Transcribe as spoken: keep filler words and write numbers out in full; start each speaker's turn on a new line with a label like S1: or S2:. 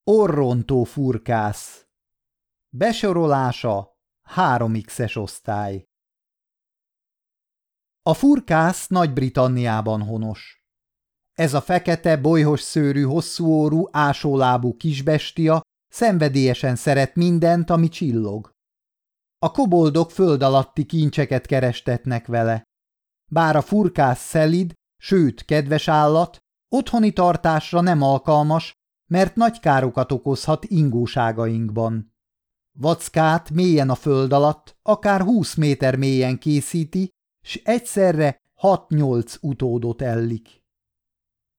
S1: Orrontó furkász. Besorolása három X-es osztály. A furkász Nagy-Britanniában honos. Ez a fekete, bolyhos szőrű, hosszúórú, ásólábú kisbestia szenvedélyesen szeret mindent, ami csillog. A koboldok föld alatti kincseket kerestetnek vele. Bár a furkász szelíd, sőt kedves állat, otthoni tartásra nem alkalmas, mert nagy károkat okozhat ingóságainkban. Vackát mélyen a föld alatt, akár húsz méter mélyen készíti, s egyszerre hat-nyolc utódot ellik.